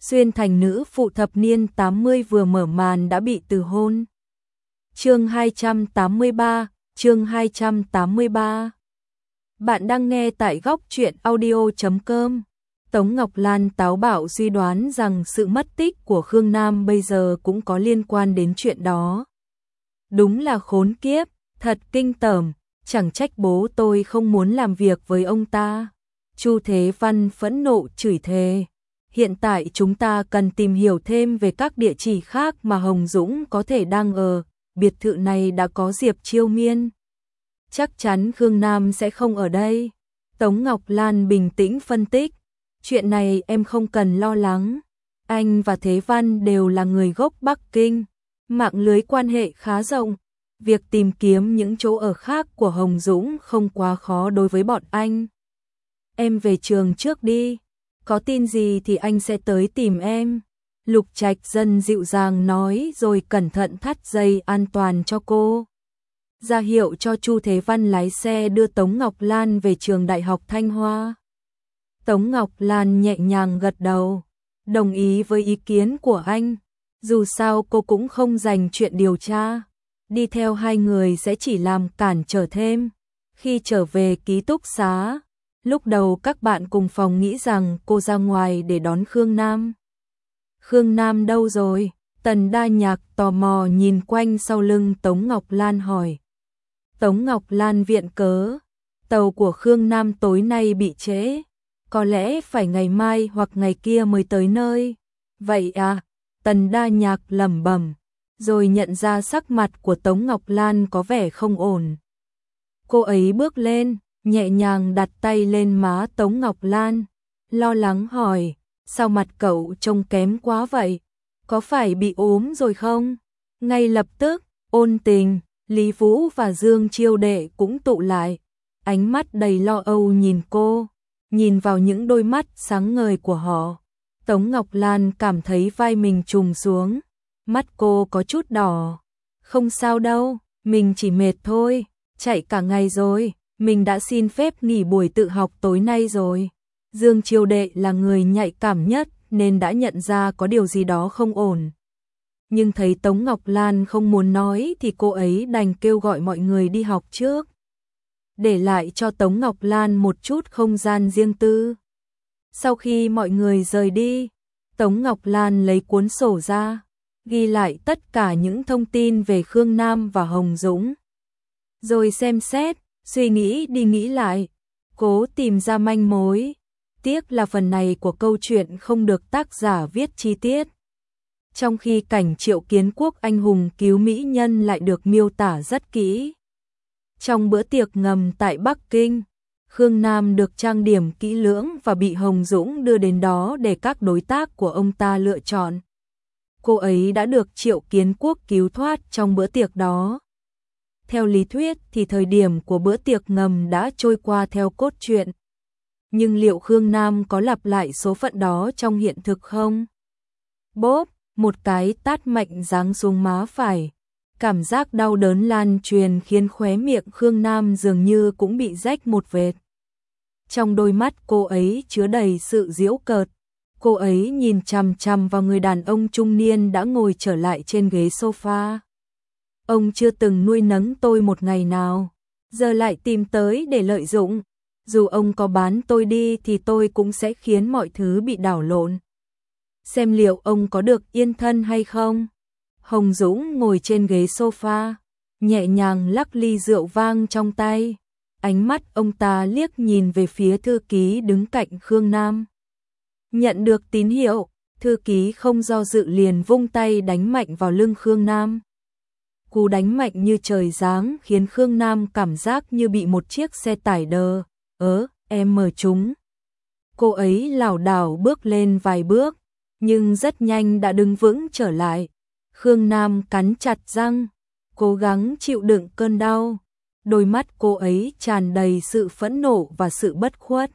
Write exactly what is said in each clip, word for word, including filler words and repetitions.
Xuyên thành nữ phụ thập niên tám mươi vừa mở màn đã bị từ hôn. Chương hai trăm tám mươi ba, chương hai trăm tám mươi ba. Bạn đang nghe tại góc truyện audio chấm com. Tống Ngọc Lan táo bạo suy đoán rằng sự mất tích của Khương Nam bây giờ cũng có liên quan đến chuyện đó. Đúng là khốn kiếp, thật kinh tởm, chẳng trách bố tôi không muốn làm việc với ông ta. Chu Thế Văn phẫn nộ chửi thề. Hiện tại chúng ta cần tìm hiểu thêm về các địa chỉ khác mà Hồng Dũng có thể đang ở. Biệt thự này đã có Diệp Chiêu Miên. Chắc chắn Khương Nam sẽ không ở đây. Tống Ngọc Lan bình tĩnh phân tích. Chuyện này em không cần lo lắng. Anh và Thế Văn đều là người gốc Bắc Kinh. Mạng lưới quan hệ khá rộng. Việc tìm kiếm những chỗ ở khác của Hồng Dũng không quá khó đối với bọn anh. Em về trường trước đi. Có tin gì thì anh sẽ tới tìm em. Lục Trạch Dân dịu dàng nói rồi cẩn thận thắt dây an toàn cho cô. Ra hiệu cho Chu Thế Văn lái xe đưa Tống Ngọc Lan về trường Đại học Thanh Hoa. Tống Ngọc Lan nhẹ nhàng gật đầu, đồng ý với ý kiến của anh. Dù sao cô cũng không dành chuyện điều tra. Đi theo hai người sẽ chỉ làm cản trở thêm. Khi trở về ký túc xá, lúc đầu các bạn cùng phòng nghĩ rằng cô ra ngoài để đón Khương Nam. Khương Nam đâu rồi? Tần Đa Nhạc tò mò nhìn quanh sau lưng Tống Ngọc Lan hỏi. Tống Ngọc Lan viện cớ. Tàu của Khương Nam tối nay bị trễ. Có lẽ phải ngày mai hoặc ngày kia mới tới nơi. Vậy à? Tần Đa Nhạc lẩm bẩm, rồi nhận ra sắc mặt của Tống Ngọc Lan có vẻ không ổn. Cô ấy bước lên, nhẹ nhàng đặt tay lên má Tống Ngọc Lan, lo lắng hỏi, sao mặt cậu trông kém quá vậy? Có phải bị ốm rồi không? Ngay lập tức, Ôn Tình, Lý Vũ và Dương Chiêu Đệ cũng tụ lại, ánh mắt đầy lo âu nhìn cô, nhìn vào những đôi mắt sáng ngời của họ. Tống Ngọc Lan cảm thấy vai mình trùng xuống, mắt cô có chút đỏ. Không sao đâu, mình chỉ mệt thôi, chạy cả ngày rồi, mình đã xin phép nghỉ buổi tự học tối nay rồi. Dương Chiêu Đệ là người nhạy cảm nhất nên đã nhận ra có điều gì đó không ổn. Nhưng thấy Tống Ngọc Lan không muốn nói thì cô ấy đành kêu gọi mọi người đi học trước, để lại cho Tống Ngọc Lan một chút không gian riêng tư. Sau khi mọi người rời đi, Tống Ngọc Lan lấy cuốn sổ ra, ghi lại tất cả những thông tin về Khương Nam và Hồng Dũng. Rồi xem xét, suy nghĩ đi nghĩ lại, cố tìm ra manh mối. Tiếc là phần này của câu chuyện không được tác giả viết chi tiết. Trong khi cảnh Triệu Kiến Quốc anh hùng cứu mỹ nhân lại được miêu tả rất kỹ. Trong bữa tiệc ngầm tại Bắc Kinh, Khương Nam được trang điểm kỹ lưỡng và bị Hồng Dũng đưa đến đó để các đối tác của ông ta lựa chọn. Cô ấy đã được Triệu Kiến Quốc cứu thoát trong bữa tiệc đó. Theo lý thuyết thì thời điểm của bữa tiệc ngầm đã trôi qua theo cốt truyện. Nhưng liệu Khương Nam có lặp lại số phận đó trong hiện thực không? Bốp, một cái tát mạnh giáng xuống má phải. Cảm giác đau đớn lan truyền khiến khóe miệng Khương Nam dường như cũng bị rách một vệt. Trong đôi mắt cô ấy chứa đầy sự giễu cợt. Cô ấy nhìn chằm chằm vào người đàn ông trung niên đã ngồi trở lại trên ghế sofa. Ông chưa từng nuôi nấng tôi một ngày nào, giờ lại tìm tới để lợi dụng. Dù ông có bán tôi đi thì tôi cũng sẽ khiến mọi thứ bị đảo lộn. Xem liệu ông có được yên thân hay không? Hồng Dũng ngồi trên ghế sofa, nhẹ nhàng lắc ly rượu vang trong tay. Ánh mắt ông ta liếc nhìn về phía thư ký đứng cạnh Khương Nam. Nhận được tín hiệu, thư ký không do dự liền vung tay đánh mạnh vào lưng Khương Nam. Cú đánh mạnh như trời giáng khiến Khương Nam cảm giác như bị một chiếc xe tải đờ ớ em mở chúng. Cô ấy lảo đảo bước lên vài bước, nhưng rất nhanh đã đứng vững trở lại. Khương Nam cắn chặt răng, cố gắng chịu đựng cơn đau. Đôi mắt cô ấy tràn đầy sự phẫn nộ và sự bất khuất.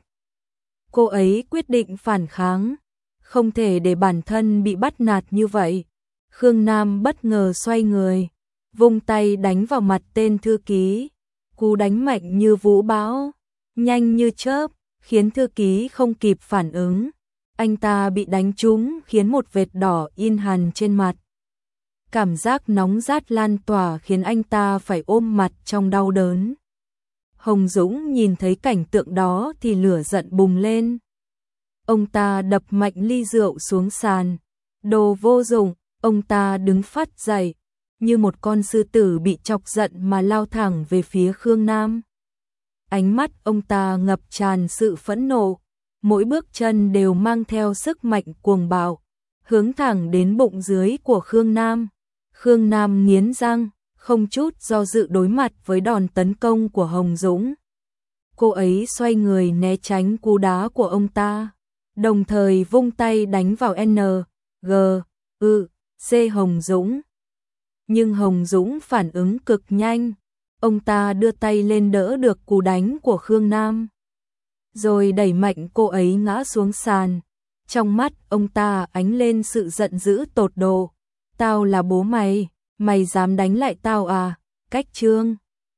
Cô ấy quyết định phản kháng, không thể để bản thân bị bắt nạt như vậy. Khương Nam bất ngờ xoay người, vung tay đánh vào mặt tên thư ký. Cú đánh mạnh như vũ bão, nhanh như chớp, khiến thư ký không kịp phản ứng. Anh ta bị đánh trúng khiến một vệt đỏ in hằn trên mặt. Cảm giác nóng rát lan tỏa khiến anh ta phải ôm mặt trong đau đớn. Hồng Dũng nhìn thấy cảnh tượng đó thì lửa giận bùng lên. Ông ta đập mạnh ly rượu xuống sàn. Đồ vô dụng, ông ta đứng phát dậy, như một con sư tử bị chọc giận mà lao thẳng về phía Khương Nam. Ánh mắt ông ta ngập tràn sự phẫn nộ, mỗi bước chân đều mang theo sức mạnh cuồng bạo, hướng thẳng đến bụng dưới của Khương Nam. Khương Nam nghiến răng, không chút do dự đối mặt với đòn tấn công của Hồng Dũng. Cô ấy xoay người né tránh cú đá của ông ta, đồng thời vung tay đánh vào N, G, ư, C Hồng Dũng. Nhưng Hồng Dũng phản ứng cực nhanh, ông ta đưa tay lên đỡ được cú đánh của Khương Nam, rồi đẩy mạnh cô ấy ngã xuống sàn. Trong mắt ông ta ánh lên sự giận dữ tột độ. Tao là bố mày, mày dám đánh lại tao à? Cách Trương